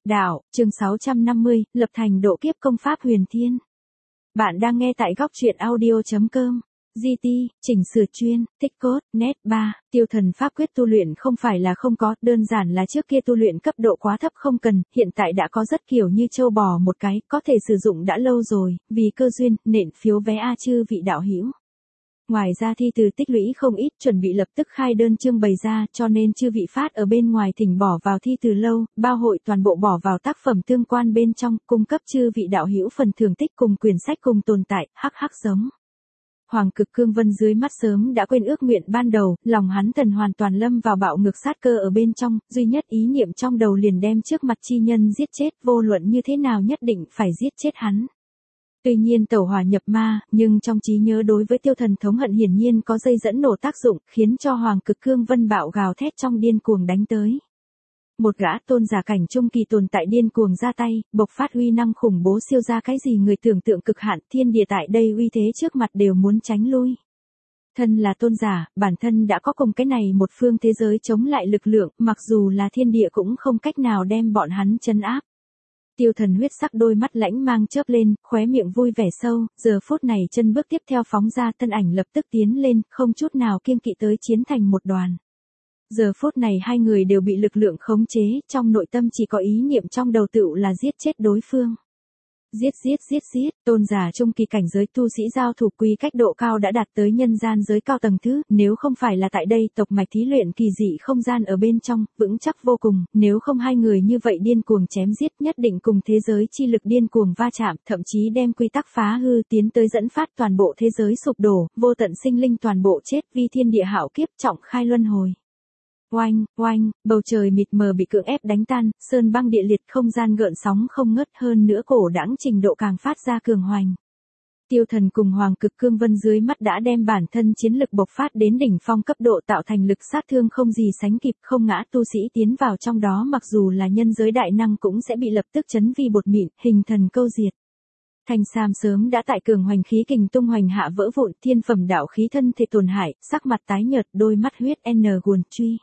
Đạo, chương 650, lập thành độ kiếp công pháp huyền thiên. Bạn đang nghe tại góc truyện audio.com. GT, chỉnh sửa chuyên, tích cốt, net 3, tiêu thần pháp quyết tu luyện không phải là không có, đơn giản là trước kia tu luyện cấp độ quá thấp không cần, hiện tại đã có rất kiểu như châu bò một cái, có thể sử dụng đã lâu rồi, vì cơ duyên, nện phiếu vé A chư vị đạo hữu. Ngoài ra thi từ tích lũy không ít, chuẩn bị lập tức khai đơn chương bày ra, cho nên chư vị phát ở bên ngoài thỉnh bỏ vào thi từ lâu, bao hội toàn bộ bỏ vào tác phẩm tương quan bên trong, cung cấp chư vị đạo hữu phần thưởng tích cùng quyển sách cùng tồn tại, hắc hắc giống. Hoàng Cực Cương Vân dưới mắt sớm đã quên ước nguyện ban đầu, lòng hắn thần hoàn toàn lâm vào bạo ngược sát cơ ở bên trong, duy nhất ý niệm trong đầu liền đem trước mặt chi nhân giết chết, vô luận như thế nào nhất định phải giết chết hắn. Tuy nhiên tẩu hỏa nhập ma, nhưng trong trí nhớ đối với tiêu thần thống hận hiển nhiên có dây dẫn nổ tác dụng, khiến cho Hoàng Cực Cương Vân bạo gào thét trong điên cuồng đánh tới. Một gã tôn giả cảnh trung kỳ tồn tại điên cuồng ra tay, bộc phát uy năng khủng bố siêu ra cái gì người tưởng tượng cực hạn, thiên địa tại đây uy thế trước mặt đều muốn tránh lui. Thân là tôn giả, bản thân đã có cùng cái này một phương thế giới chống lại lực lượng, mặc dù là thiên địa cũng không cách nào đem bọn hắn trấn áp. Tiêu thần huyết sắc đôi mắt lãnh mang chớp lên, khóe miệng vui vẻ sâu, giờ phút này chân bước tiếp theo phóng ra thân ảnh lập tức tiến lên, không chút nào kiêng kỵ tới chiến thành một đoàn. Giờ phút này hai người đều bị lực lượng khống chế, trong nội tâm chỉ có ý niệm trong đầu tựu là giết chết đối phương. Giết, tôn giả trung kỳ cảnh giới tu sĩ giao thủ quy cách độ cao đã đạt tới nhân gian giới cao tầng thứ, nếu không phải là tại đây tộc mạch thí luyện kỳ dị không gian ở bên trong, vững chắc vô cùng, nếu không hai người như vậy điên cuồng chém giết nhất định cùng thế giới chi lực điên cuồng va chạm, thậm chí đem quy tắc phá hư tiến tới dẫn phát toàn bộ thế giới sụp đổ, vô tận sinh linh toàn bộ chết vì thiên địa hạo kiếp trọng khai luân hồi. Oanh, bầu trời mịt mờ bị cưỡng ép đánh tan, sơn băng địa liệt không gian gợn sóng không ngớt hơn nữa cổ đãng trình độ càng phát ra cường hoành. Tiêu thần cùng Hoàng Cực Cương Vân dưới mắt đã đem bản thân chiến lực bộc phát đến đỉnh phong cấp độ tạo thành lực sát thương không gì sánh kịp không ngã tu sĩ tiến vào trong đó mặc dù là nhân giới đại năng cũng sẽ bị lập tức chấn vi bột mịn, hình thần câu diệt. Thanh Sam sớm đã tại cường hoành khí kình tung hoành hạ vỡ vụn thiên phẩm đạo khí thân thể tổn hại, sắc mặt tái nhợt đôi mắt huyết N guồn truy.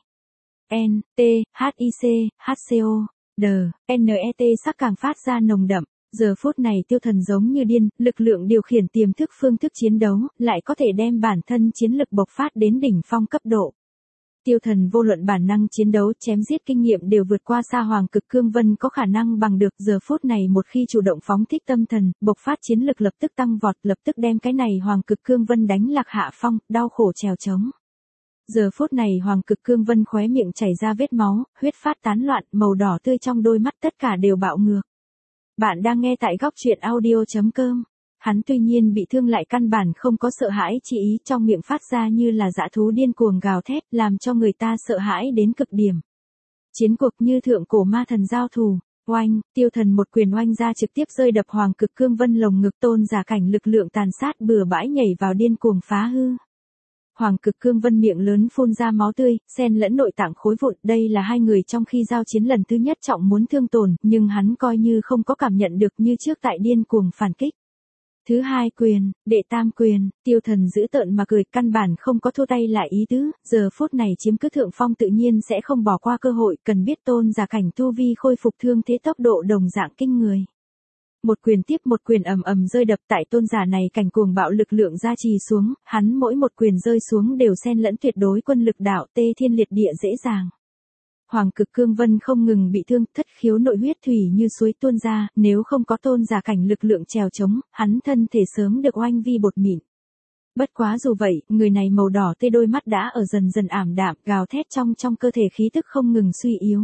N, T, H, I, C, H, C, O, D, N, E, T sắc càng phát ra nồng đậm. Giờ phút này tiêu thần giống như điên, lực lượng điều khiển tiềm thức phương thức chiến đấu, lại có thể đem bản thân chiến lực bộc phát đến đỉnh phong cấp độ. Tiêu thần vô luận bản năng chiến đấu chém giết kinh nghiệm đều vượt qua xa Hoàng Cực Cương Vân có khả năng bằng được. Giờ phút này một khi chủ động phóng thích tâm thần, bộc phát chiến lực lập tức tăng vọt, lập tức đem cái này Hoàng Cực Cương Vân đánh lạc hạ phong, đau khổ trèo trống. Giờ phút này Hoàng Cực Cương Vân khóe miệng chảy ra vết máu, huyết phát tán loạn, màu đỏ tươi trong đôi mắt tất cả đều bạo ngược. Bạn đang nghe tại góc truyện audio.com. Hắn tuy nhiên bị thương lại căn bản không có sợ hãi chỉ ý trong miệng phát ra như là dã thú điên cuồng gào thét làm cho người ta sợ hãi đến cực điểm. Chiến cuộc như thượng cổ ma thần giao thủ. Oanh, tiêu thần một quyền oanh ra trực tiếp rơi đập Hoàng Cực Cương Vân lồng ngực tôn giả cảnh lực lượng tàn sát bừa bãi nhảy vào điên cuồng phá hư. Hoàng Cực Cương Vân miệng lớn phun ra máu tươi, xen lẫn nội tạng khối vụn, đây là hai người trong khi giao chiến lần thứ nhất trọng muốn thương tổn, nhưng hắn coi như không có cảm nhận được như trước tại điên cuồng phản kích. Thứ hai quyền, đệ tam quyền, tiêu thần giữ tợn mà cười, căn bản không có thua tay lại ý tứ, giờ phút này chiếm cứ thượng phong tự nhiên sẽ không bỏ qua cơ hội, cần biết tôn giả cảnh tu vi khôi phục thương thế tốc độ đồng dạng kinh người. Một quyền tiếp một quyền ầm ầm rơi đập tại tôn giả này cảnh cuồng bạo lực lượng gia trì xuống, hắn mỗi một quyền rơi xuống đều xen lẫn tuyệt đối quân lực đạo tê thiên liệt địa dễ dàng. Hoàng Cực Cương Vân không ngừng bị thương, thất khiếu nội huyết thủy như suối tuôn ra, nếu không có tôn giả cảnh lực lượng trèo chống, hắn thân thể sớm được oanh vi bột mịn. Bất quá dù vậy, người này màu đỏ tê đôi mắt đã ở dần dần ảm đạm, gào thét trong cơ thể khí tức không ngừng suy yếu.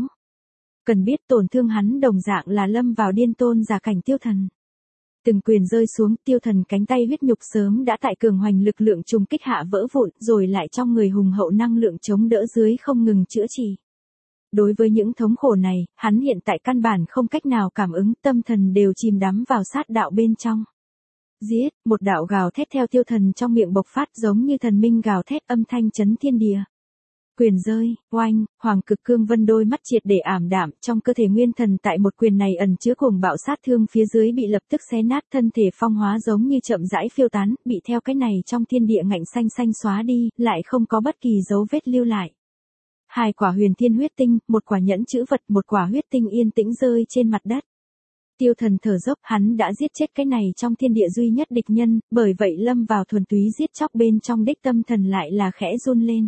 Cần biết tổn thương hắn đồng dạng là lâm vào điên tôn giả cảnh tiêu thần. Từng quyền rơi xuống tiêu thần cánh tay huyết nhục sớm đã tại cường hoành lực lượng trùng kích hạ vỡ vụn rồi lại trong người hùng hậu năng lượng chống đỡ dưới không ngừng chữa trị. Đối với những thống khổ này, hắn hiện tại căn bản không cách nào cảm ứng, tâm thần đều chìm đắm vào sát đạo bên trong. Giết, một đạo gào thét theo tiêu thần trong miệng bộc phát giống như thần minh gào thét âm thanh chấn thiên địa. Quyền rơi, oanh, Hoàng Cực Cương Vân đôi mắt triệt để ảm đạm, trong cơ thể nguyên thần tại một quyền này ẩn chứa cuồng bạo sát thương phía dưới bị lập tức xé nát thân thể phong hóa giống như chậm rãi phiêu tán, bị theo cái này trong thiên địa ngạnh xanh xóa đi, lại không có bất kỳ dấu vết lưu lại. 2 quả huyền thiên huyết tinh, 1 quả nhẫn chữ vật, 1 quả huyết tinh yên tĩnh rơi trên mặt đất. Tiêu Thần thở dốc, hắn đã giết chết cái này trong thiên địa duy nhất địch nhân, bởi vậy lâm vào thuần túy giết chóc bên trong đích tâm thần lại là khẽ run lên.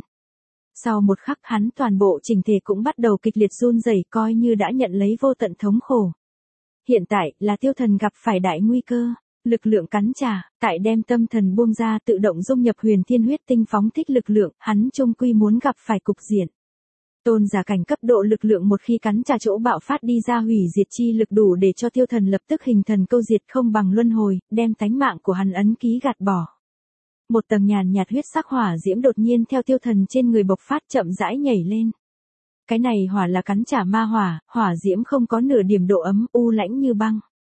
Sau một khắc hắn toàn bộ chỉnh thể cũng bắt đầu kịch liệt run rẩy, coi như đã nhận lấy vô tận thống khổ. Hiện tại là Tiêu Thần gặp phải đại nguy cơ, lực lượng cắn trả, tại đem tâm thần buông ra tự động dung nhập huyền thiên huyết tinh phóng thích lực lượng, hắn chung quy muốn gặp phải cục diện. Tôn giả cảnh cấp độ lực lượng một khi cắn trả chỗ bạo phát đi ra hủy diệt chi lực đủ để cho Tiêu Thần lập tức hình thần câu diệt không bằng luân hồi, đem tánh mạng của hắn ấn ký gạt bỏ. Một tầng nhàn nhạt huyết sắc hỏa diễm đột nhiên theo Tiêu Thần trên người bộc phát chậm rãi nhảy lên. Cái này hỏa là cắn trả ma hỏa, hỏa diễm không có nửa điểm độ ấm, u lãnh như băng.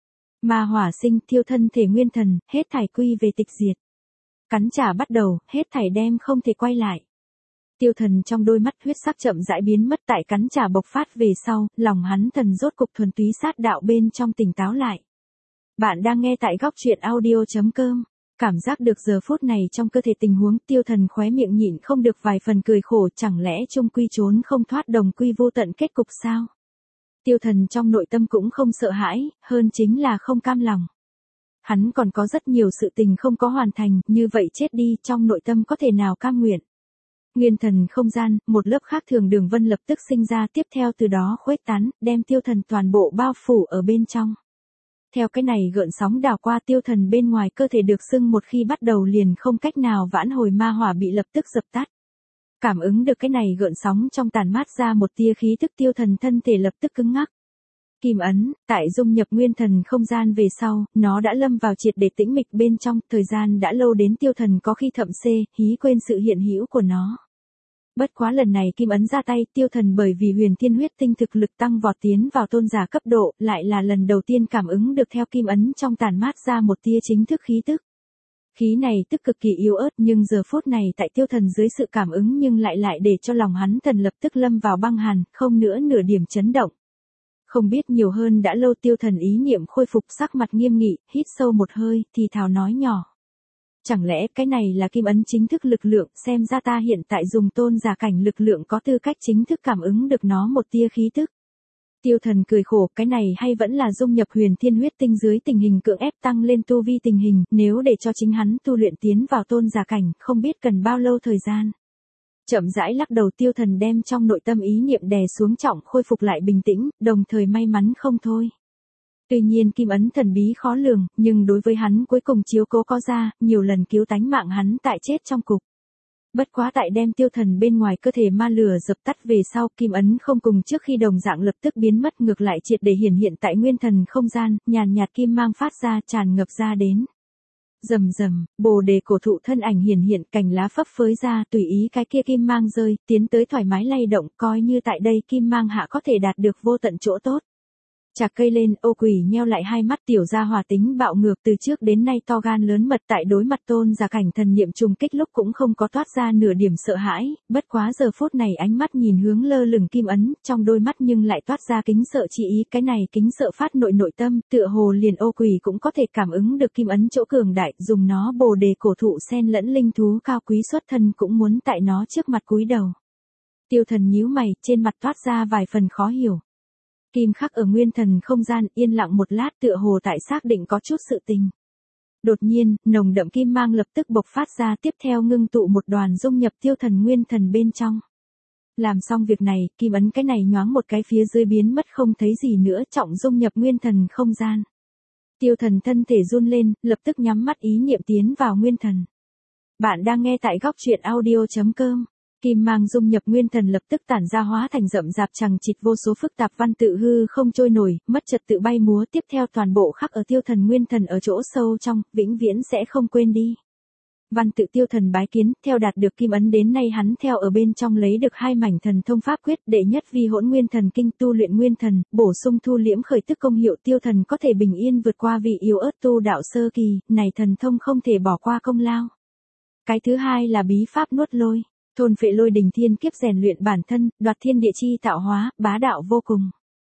Ma hỏa sinh, thiêu thân thể nguyên thần, hết thảy quy về tịch diệt. Cắn trả bắt đầu, hết thảy đem không thể quay lại. Tiêu Thần trong đôi mắt huyết sắc chậm rãi biến mất tại cắn trả bộc phát về sau, lòng hắn thần rốt cục thuần túy sát đạo bên trong tỉnh táo lại. Bạn đang nghe tại góc truyện audio.com. Cảm giác được giờ phút này trong cơ thể tình huống, Tiêu Thần khóe miệng nhịn không được vài phần cười khổ, chẳng lẽ chung quy trốn không thoát đồng quy vô tận kết cục sao? Tiêu Thần trong nội tâm cũng không sợ hãi, hơn chính là không cam lòng. Hắn còn có rất nhiều sự tình không có hoàn thành, như vậy chết đi, trong nội tâm có thể nào cam nguyện. Nguyên thần không gian, một lớp khác thường đường vân lập tức sinh ra, tiếp theo từ đó khuếch tán, đem Tiêu Thần toàn bộ bao phủ ở bên trong. Theo cái này gợn sóng đảo qua, Tiêu Thần bên ngoài cơ thể được xưng một khi bắt đầu liền không cách nào vãn hồi, ma hỏa bị lập tức dập tắt. Cảm ứng được cái này gợn sóng trong tàn mát ra một tia khí tức, Tiêu Thần thân thể lập tức cứng ngắc. Kim ấn, tại dung nhập nguyên thần không gian về sau, nó đã lâm vào triệt để tĩnh mịch bên trong, thời gian đã lâu đến Tiêu Thần có khi thậm hí quên sự hiện hữu của nó. Bất quá lần này kim ấn ra tay, Tiêu Thần bởi vì huyền thiên huyết tinh thực lực tăng vọt tiến vào tôn giả cấp độ, lại là lần đầu tiên cảm ứng được theo kim ấn trong tàn mát ra một tia chính thức khí tức. Khí này tức cực kỳ yếu ớt, nhưng giờ phút này tại Tiêu Thần dưới sự cảm ứng nhưng lại để cho lòng hắn thần lập tức lâm vào băng hàn, không nữa nửa điểm chấn động. Không biết nhiều hơn đã lâu, Tiêu Thần ý niệm khôi phục, sắc mặt nghiêm nghị, hít sâu một hơi, thì thào nói nhỏ. Chẳng lẽ cái này là kim ấn chính thức lực lượng, xem ra ta hiện tại dùng tôn giả cảnh lực lượng có tư cách chính thức cảm ứng được nó một tia khí tức. Tiêu Thần cười khổ, cái này hay vẫn là dung nhập huyền thiên huyết tinh dưới tình hình cưỡng ép tăng lên tu vi tình hình, nếu để cho chính hắn tu luyện tiến vào tôn giả cảnh, không biết cần bao lâu thời gian. Chậm rãi lắc đầu, Tiêu Thần đem trong nội tâm ý niệm đè xuống trọng, khôi phục lại bình tĩnh, đồng thời may mắn không thôi. Tuy nhiên kim ấn thần bí khó lường, nhưng đối với hắn cuối cùng chiếu cố có ra, nhiều lần cứu tánh mạng hắn tại chết trong cục. Bất quá tại đem Tiêu Thần bên ngoài cơ thể ma lửa dập tắt về sau, kim ấn không cùng trước khi đồng dạng lập tức biến mất, ngược lại triệt để hiển hiện tại nguyên thần không gian, nhàn nhạt kim mang phát ra, tràn ngập ra đến. Rầm rầm, bồ đề cổ thụ thân ảnh hiển hiện, cành lá phấp phới ra, tùy ý cái kia kim mang rơi, tiến tới thoải mái lay động, coi như tại đây kim mang hạ có thể đạt được vô tận chỗ tốt. Chạc cây lên, ô quỷ nheo lại hai mắt, tiểu gia hỏa tính bạo ngược từ trước đến nay to gan lớn mật, tại đối mặt tôn giả cảnh thần niệm trùng kích lúc cũng không có toát ra nửa điểm sợ hãi, bất quá giờ phút này ánh mắt nhìn hướng lơ lửng kim ấn, trong đôi mắt nhưng lại toát ra kính sợ chi ý, cái này kính sợ phát nội tâm, tựa hồ liền ô quỷ cũng có thể cảm ứng được kim ấn chỗ cường đại, dùng nó bồ đề cổ thụ xen lẫn linh thú cao quý xuất thân cũng muốn tại nó trước mặt cúi đầu. Tiêu Thần nhíu mày, trên mặt toát ra vài phần khó hiểu. Kim khắc ở nguyên thần không gian, yên lặng một lát, tựa hồ tại xác định có chút sự tình. Đột nhiên, nồng đậm kim mang lập tức bộc phát ra, tiếp theo ngưng tụ một đoàn dung nhập Tiêu Thần nguyên thần bên trong. Làm xong việc này, kim ấn cái này nhoáng một cái phía dưới biến mất không thấy gì nữa, trọng dung nhập nguyên thần không gian. Tiêu Thần thân thể run lên, lập tức nhắm mắt ý niệm tiến vào nguyên thần. Bạn đang nghe tại góc truyện audio.com. Kim mang dung nhập nguyên thần lập tức tản ra, hóa thành rậm rạp chằng chịt vô số phức tạp văn tự hư không trôi nổi, mất trật tự bay múa, tiếp theo toàn bộ khắc ở Tiêu Thần nguyên thần ở chỗ sâu trong, vĩnh viễn sẽ không quên đi. Văn tự Tiêu Thần bái kiến, theo đạt được kim ấn đến nay hắn theo ở bên trong lấy được 2 mảnh thần thông pháp quyết, đệ nhất vi hỗn nguyên thần kinh tu luyện nguyên thần, bổ sung thu liễm khởi tức công hiệu, Tiêu Thần có thể bình yên vượt qua vị yếu ớt tu đạo sơ kỳ, này thần thông không thể bỏ qua công lao. Cái thứ hai là bí pháp nuốt lôi. Thôn phệ lôi đình thiên kiếp rèn luyện bản thân, đoạt thiên địa chi tạo hóa, bá đạo vô cùng.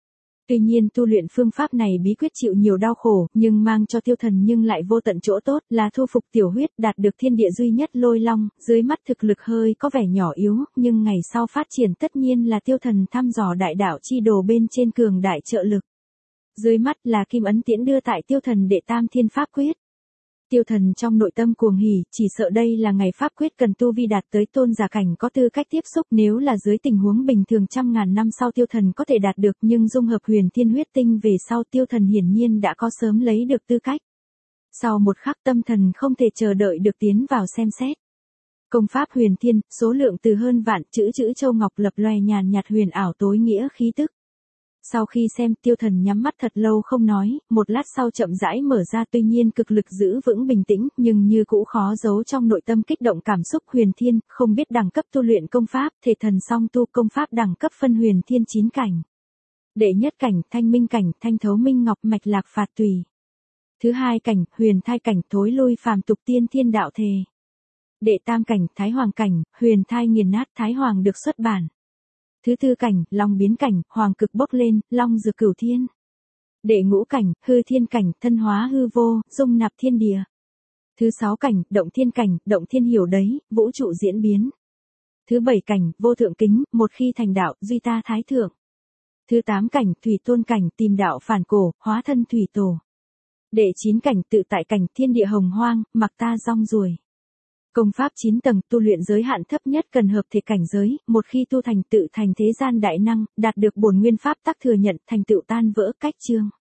Tuy nhiên tu luyện phương pháp này bí quyết chịu nhiều đau khổ, nhưng mang cho Tiêu Thần nhưng lại vô tận chỗ tốt, là thu phục tiểu huyết, đạt được thiên địa duy nhất Lôi Long, dưới mắt thực lực hơi có vẻ nhỏ yếu, nhưng ngày sau phát triển tất nhiên là Tiêu Thần thăm dò đại đạo chi đồ bên trên cường đại trợ lực. Dưới mắt là Kim Ấn Tiễn đưa tại Tiêu Thần đệ tam thiên pháp quyết. Tiêu Thần trong nội tâm cuồng hỉ, chỉ sợ đây là ngày pháp quyết cần tu vi đạt tới tôn giả cảnh có tư cách tiếp xúc, nếu là dưới tình huống bình thường trăm ngàn năm sau Tiêu Thần có thể đạt được, nhưng dung hợp huyền thiên huyết tinh về sau Tiêu Thần hiển nhiên đã có sớm lấy được tư cách. Sau một khắc tâm thần không thể chờ đợi được tiến vào xem xét. Công pháp huyền thiên, số lượng từ hơn vạn chữ châu ngọc lập loè nhàn nhạt huyền ảo tối nghĩa khí tức. Sau khi xem Tiêu Thần nhắm mắt thật lâu không nói, một lát sau chậm rãi mở ra, tuy nhiên cực lực giữ vững bình tĩnh, nhưng như cũ khó giấu trong nội tâm kích động cảm xúc. Huyền thiên, không biết đẳng cấp tu luyện công pháp, thể thần song tu công pháp đẳng cấp phân huyền thiên 9 cảnh. Đệ nhất cảnh, thanh minh cảnh, thanh thấu minh ngọc mạch lạc phạt tùy. Thứ hai cảnh, huyền thai cảnh, thối lui phàm tục tiên thiên đạo thề. Đệ tam cảnh, thái hoàng cảnh, huyền thai nghiền nát, thái hoàng được xuất bản. Thứ tư cảnh, long biến cảnh, hoàng cực bốc lên, long dược cửu thiên. Đệ ngũ cảnh, hư thiên cảnh, thân hóa hư vô, dung nạp thiên địa. Thứ sáu cảnh, động thiên cảnh, động thiên hiểu đấy, vũ trụ diễn biến. Thứ bảy cảnh, vô thượng kính, một khi thành đạo, duy ta thái thượng. Thứ tám cảnh, thủy tôn cảnh, tìm đạo phản cổ, hóa thân thủy tổ. Đệ chín cảnh, tự tại cảnh, thiên địa hồng hoang, mặc ta rong ruổi. Công pháp 9 tầng, tu luyện giới hạn thấp nhất cần hợp thể cảnh giới, một khi tu thành tự thành thế gian đại năng, đạt được bổn nguyên pháp tắc thừa nhận, thành tựu tan vỡ cách chương.